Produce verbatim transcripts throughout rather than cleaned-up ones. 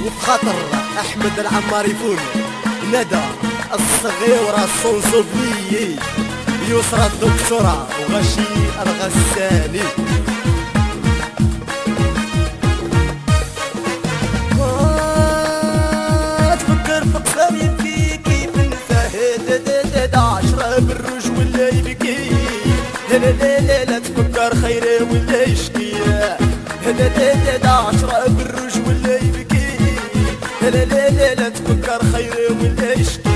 وبخاطر احمد العمار يفون ندى الصغيرة الصنصوفلي يسرى الدكتورة وغشي الغساني. تفكر في قسام يبكي كيف نساه عشرة بالروج ولا يبكي لا لا لا لا تفكر خيره ولا يشكي هذا لا لا عشرة بالروج ولا يبكي لا لا لا لا تفكر خيره ولا يشكي.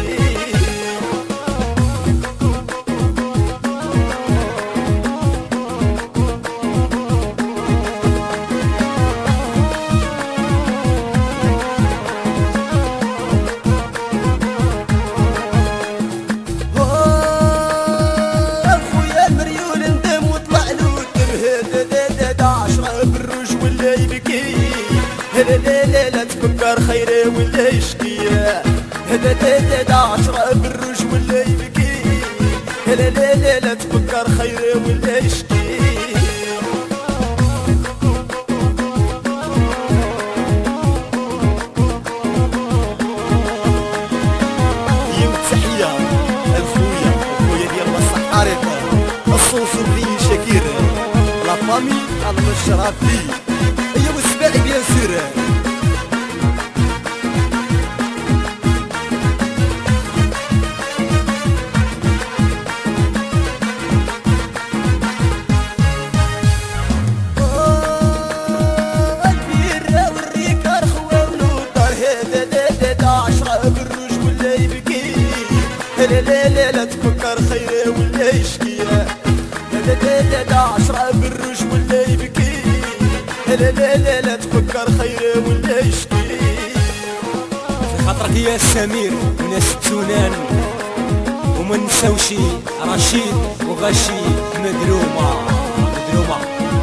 لا لا لا لا تفكر خيره ولا يشكي هذا لا لا عشرة بالروج ولا يبكي لا لا لا لا تفكر خيره ولا يشكي. يوم تحية الخويا خويا ديال بصح طريقة الصنصوبلي شاكير لا فامي المشرفي هي والسباعي بيان سور. البيرة والريكة الخوا ونوطر هذا لا لا عشرة بالروج ولا يبكي لا لا لا لا تفكر خيره ولا يشكي لا لا لا عشرة بالروج ولا يبكي لا لا لا لا تفكر خيره ولا يشكي. في خاطرك يا سمير وناس التونان وما نساوشي رشيد وغشي مدرومة مدرومة.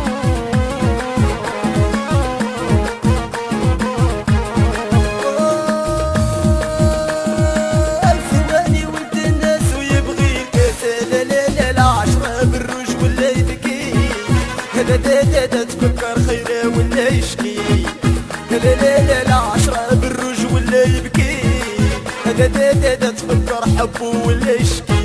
الثواني ولد الناس ويبغيك لا لا لا لا عشرة بالروج ولا يبكي هذا لا لا تفكر خيره ولا يشكي لا لا لا لا عشرة بالروج ولا يبكي هذا لا لا تفكر حبه ولا يشكي.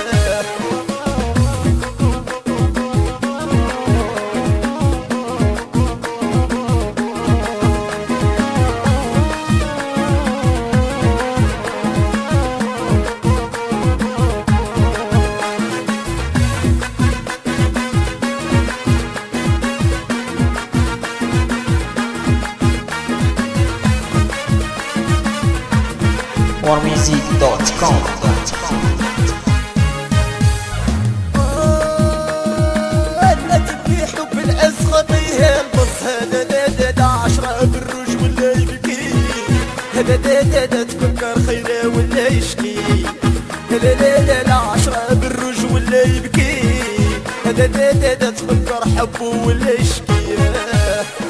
warmusic دوت كوم. لا تبكي حب العز خطيها البص هذا لا لا عشرة بالروج ولا يبكي هذا لا لا تفكر خيره ولا يشكي لا لا لا عشرة بالروج ولا يبكي هذا لا لا تفكر حبه ولا يشكي.